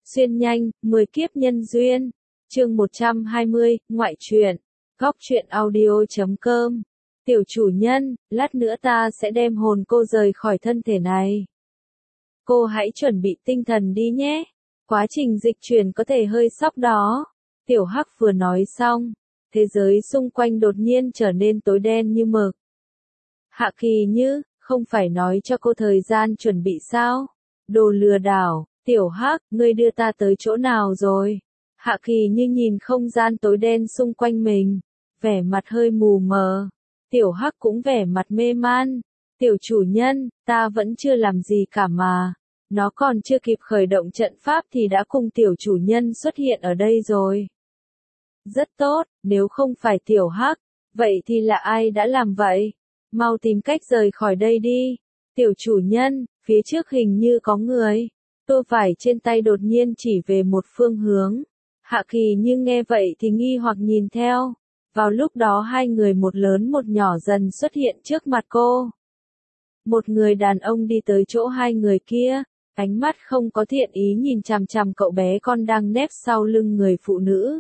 Xuyên nhanh, 10 kiếp nhân duyên. Chương 120, ngoại truyện. Góc truyện audio.com. Tiểu chủ nhân, lát nữa ta sẽ đem hồn cô rời khỏi thân thể này. Cô hãy chuẩn bị tinh thần đi nhé. Quá trình dịch chuyển có thể hơi sốc đó. Tiểu Hắc vừa nói xong, thế giới xung quanh đột nhiên trở nên tối đen như mực. Hạ Kỳ Như, không phải nói cho cô thời gian chuẩn bị sao? Đồ lừa đảo. Tiểu Hắc, ngươi đưa ta tới chỗ nào rồi? Hạ Kỳ Như nhìn không gian tối đen xung quanh mình, vẻ mặt hơi mù mờ. Tiểu Hắc cũng vẻ mặt mê man. Tiểu chủ nhân, ta vẫn chưa làm gì cả mà. Nó còn chưa kịp khởi động trận pháp thì đã cùng tiểu chủ nhân xuất hiện ở đây rồi. Rất tốt, nếu không phải Tiểu Hắc, vậy thì là ai đã làm vậy? Mau tìm cách rời khỏi đây đi. Tiểu chủ nhân, phía trước hình như có người. Tô vải trên tay đột nhiên chỉ về một phương hướng. Hạ Kỳ Như nghe vậy thì nghi hoặc nhìn theo. Vào lúc đó hai người một lớn một nhỏ dần xuất hiện trước mặt cô. Một người đàn ông đi tới chỗ hai người kia, ánh mắt không có thiện ý nhìn chằm chằm cậu bé con đang nép sau lưng người phụ nữ.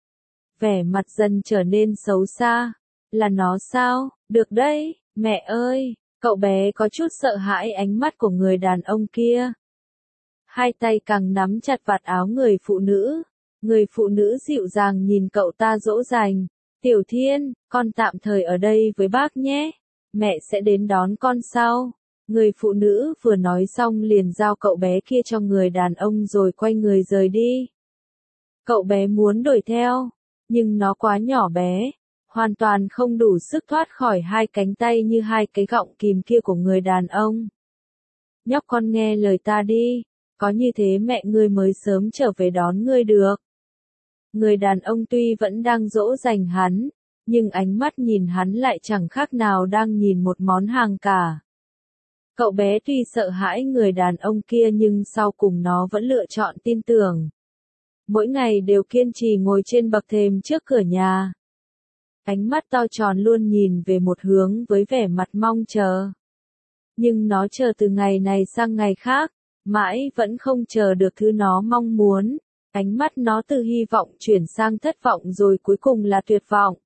Vẻ mặt dần trở nên xấu xa. Là nó sao? Được đấy, mẹ ơi! Cậu bé có chút sợ hãi ánh mắt của người đàn ông kia. Hai tay càng nắm chặt vạt áo người phụ nữ. Người phụ nữ dịu dàng nhìn cậu ta dỗ dành. Tiểu Thiên, con tạm thời ở đây với bác nhé. Mẹ sẽ đến đón con sau. Người phụ nữ vừa nói xong liền giao cậu bé kia cho người đàn ông rồi quay người rời đi. Cậu bé muốn đuổi theo, nhưng nó quá nhỏ bé, hoàn toàn không đủ sức thoát khỏi hai cánh tay như hai cái gọng kìm kia của người đàn ông. Nhóc con nghe lời ta đi, có như thế mẹ ngươi mới sớm trở về đón ngươi được. Người đàn ông tuy vẫn đang dỗ dành hắn, nhưng ánh mắt nhìn hắn lại chẳng khác nào đang nhìn một món hàng cả. Cậu bé tuy sợ hãi người đàn ông kia nhưng sau cùng nó vẫn lựa chọn tin tưởng. Mỗi ngày đều kiên trì ngồi trên bậc thềm trước cửa nhà. Ánh mắt to tròn luôn nhìn về một hướng với vẻ mặt mong chờ. Nhưng nó chờ từ ngày này sang ngày khác, mãi vẫn không chờ được thứ nó mong muốn. Ánh mắt nó từ hy vọng chuyển sang thất vọng rồi cuối cùng là tuyệt vọng.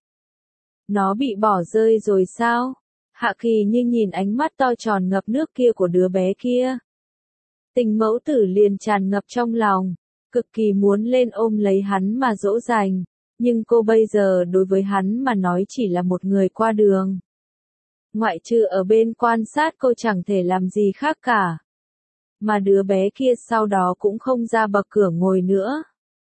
Nó bị bỏ rơi rồi sao? Hạ Kỳ Như nhìn ánh mắt to tròn ngập nước kia của đứa bé kia. Tình mẫu tử liền tràn ngập trong lòng, cực kỳ muốn lên ôm lấy hắn mà dỗ dành, nhưng cô bây giờ đối với hắn mà nói chỉ là một người qua đường. Ngoại trừ ở bên quan sát cô chẳng thể làm gì khác cả. Mà đứa bé kia sau đó cũng không ra bậc cửa ngồi nữa.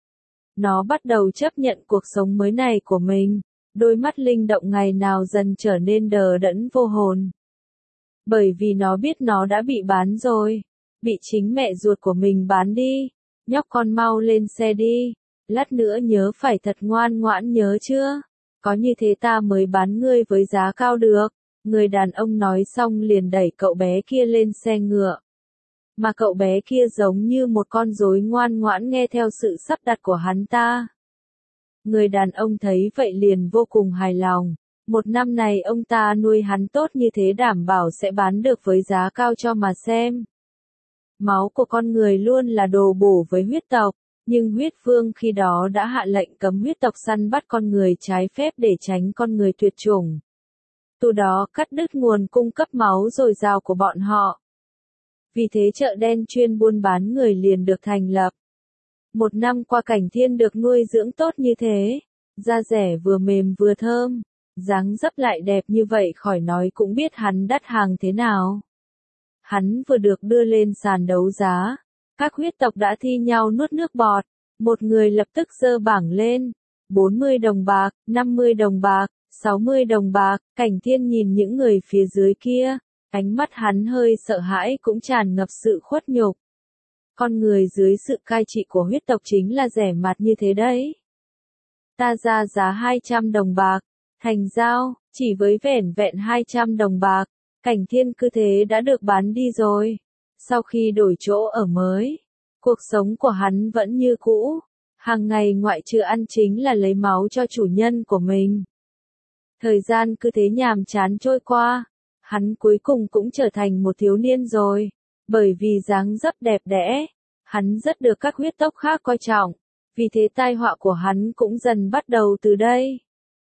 Nó bắt đầu chấp nhận cuộc sống mới này của mình. Đôi mắt linh động ngày nào dần trở nên đờ đẫn vô hồn. Bởi vì nó biết nó đã bị bán rồi. Bị chính mẹ ruột của mình bán đi. Nhóc con mau lên xe đi. Lát nữa nhớ phải thật ngoan ngoãn nhớ chưa? Có như thế ta mới bán ngươi với giá cao được. Người đàn ông nói xong liền đẩy cậu bé kia lên xe ngựa. Mà cậu bé kia giống như một con rối ngoan ngoãn nghe theo sự sắp đặt của hắn ta. Người đàn ông thấy vậy liền vô cùng hài lòng. Một năm này ông ta nuôi hắn tốt như thế đảm bảo sẽ bán được với giá cao cho mà xem. Máu của con người luôn là đồ bổ với huyết tộc, nhưng huyết vương khi đó đã hạ lệnh cấm huyết tộc săn bắt con người trái phép để tránh con người tuyệt chủng. Từ đó cắt đứt nguồn cung cấp máu dồi dào của bọn họ. Vì thế chợ đen chuyên buôn bán người liền được thành lập. Một năm qua Cảnh Thiên được nuôi dưỡng tốt như thế, da rẻ vừa mềm vừa thơm, dáng dấp lại đẹp như vậy khỏi nói cũng biết hắn đắt hàng thế nào. Hắn vừa được đưa lên sàn đấu giá, các huyết tộc đã thi nhau nuốt nước bọt, một người lập tức giơ bảng lên, 40 đồng bạc, 50 đồng bạc, 60 đồng bạc, Cảnh Thiên nhìn những người phía dưới kia, ánh mắt hắn hơi sợ hãi cũng tràn ngập sự khuất nhục. Con người dưới sự cai trị của huyết tộc chính là rẻ mạt như thế đấy. Ta ra giá 200 đồng bạc, thành giao, chỉ với vẻn vẹn 200 đồng bạc, Cảnh Thiên cứ thế đã được bán đi rồi. Sau khi đổi chỗ ở mới, cuộc sống của hắn vẫn như cũ, hàng ngày ngoại trừ ăn chính là lấy máu cho chủ nhân của mình. Thời gian cứ thế nhàm chán trôi qua, hắn cuối cùng cũng trở thành một thiếu niên rồi. Bởi vì dáng dấp đẹp đẽ, Hắn rất được các huyết tộc khác coi trọng, vì thế tai họa của hắn cũng dần bắt đầu từ đây.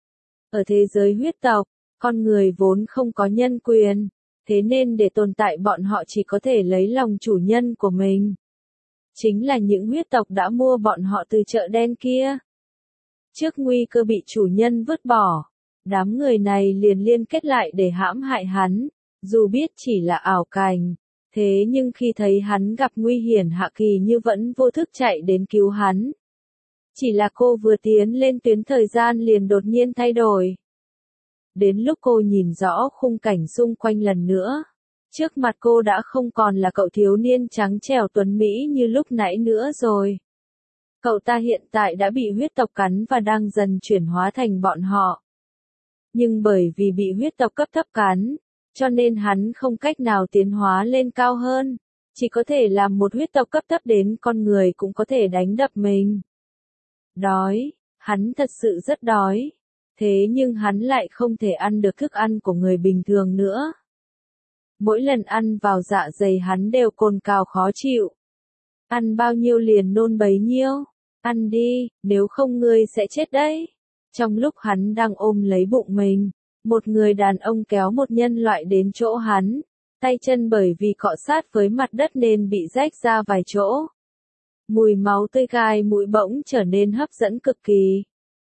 Ở thế giới huyết tộc, con người vốn không có nhân quyền, thế nên để tồn tại bọn họ chỉ có thể lấy lòng chủ nhân của mình. Chính là những huyết tộc đã mua bọn họ từ chợ đen kia. Trước nguy cơ bị chủ nhân vứt bỏ, đám người này liền liên kết lại để hãm hại hắn, dù biết chỉ là ảo cảnh. Thế nhưng khi thấy hắn gặp nguy hiểm Hạ Kỳ Như vẫn vô thức chạy đến cứu hắn. Chỉ là cô vừa tiến lên tuyến thời gian liền đột nhiên thay đổi. Đến lúc cô nhìn rõ khung cảnh xung quanh lần nữa, trước mặt cô đã không còn là cậu thiếu niên trắng trẻo tuấn mỹ như lúc nãy nữa rồi. Cậu ta hiện tại đã bị huyết tộc cắn và đang dần chuyển hóa thành bọn họ. Nhưng bởi vì bị huyết tộc cấp thấp cắn, cho nên hắn không cách nào tiến hóa lên cao hơn, chỉ có thể làm một huyết tộc cấp thấp đến con người cũng có thể đánh đập mình. Đói, hắn thật sự rất đói, thế nhưng hắn lại không thể ăn được thức ăn của người bình thường nữa. Mỗi lần ăn vào dạ dày hắn đều cồn cào khó chịu. Ăn bao nhiêu liền nôn bấy nhiêu, ăn đi, nếu không ngươi sẽ chết đấy. Trong lúc hắn đang ôm lấy bụng mình, một người đàn ông kéo một nhân loại đến chỗ hắn, tay chân bởi vì cọ sát với mặt đất nên bị rách ra vài chỗ. Mùi máu tươi gai mũi bỗng trở nên hấp dẫn cực kỳ.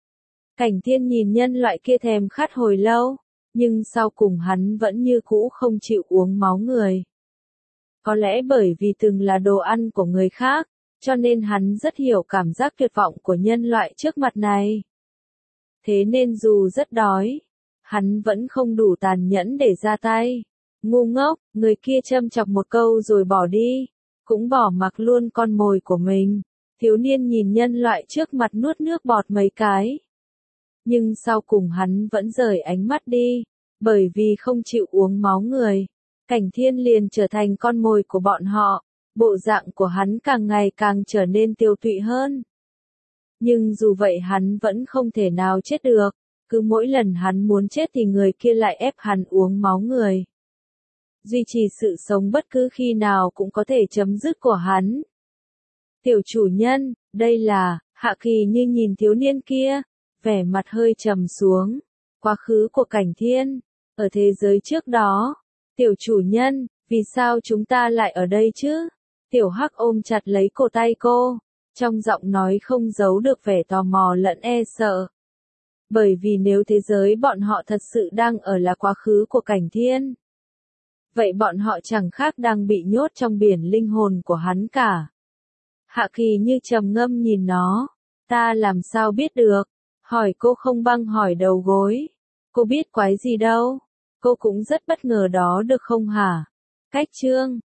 Cảnh Thiên nhìn nhân loại kia thèm khát hồi lâu, nhưng sau cùng hắn vẫn như cũ không chịu uống máu người. Có lẽ bởi vì từng là đồ ăn của người khác, cho nên hắn rất hiểu cảm giác tuyệt vọng của nhân loại trước mặt này. Thế nên dù rất đói, hắn vẫn không đủ tàn nhẫn để ra tay. Ngu ngốc, người kia châm chọc một câu rồi bỏ đi, cũng bỏ mặc luôn con mồi của mình. Thiếu niên nhìn nhân loại trước mặt nuốt nước bọt mấy cái. Nhưng sau cùng hắn vẫn rời ánh mắt đi, bởi vì không chịu uống máu người. Cảnh Thiên liền trở thành con mồi của bọn họ, bộ dạng của hắn càng ngày càng trở nên tiêu tụy hơn. Nhưng dù vậy hắn vẫn không thể nào chết được, cứ mỗi lần hắn muốn chết thì người kia lại ép hắn uống máu người. Duy trì sự sống bất cứ khi nào cũng có thể chấm dứt của hắn. Tiểu chủ nhân, đây là, Hạ Kỳ Như nhìn thiếu niên kia, vẻ mặt hơi trầm xuống. Quá khứ của Cảnh Thiên, ở thế giới trước đó. Tiểu chủ nhân, vì sao chúng ta lại ở đây chứ? Tiểu Hắc ôm chặt lấy cổ tay cô, trong giọng nói không giấu được vẻ tò mò lẫn e sợ. Bởi vì nếu thế giới bọn họ thật sự đang ở là quá khứ của Cảnh Thiên, vậy bọn họ chẳng khác đang bị nhốt trong biển linh hồn của hắn cả. Hạ Kỳ Như trầm ngâm nhìn nó, ta làm sao biết được? Hỏi cô không băng hỏi đầu gối. Cô biết quái gì đâu? Cô cũng rất bất ngờ đó được không hả? Cách chương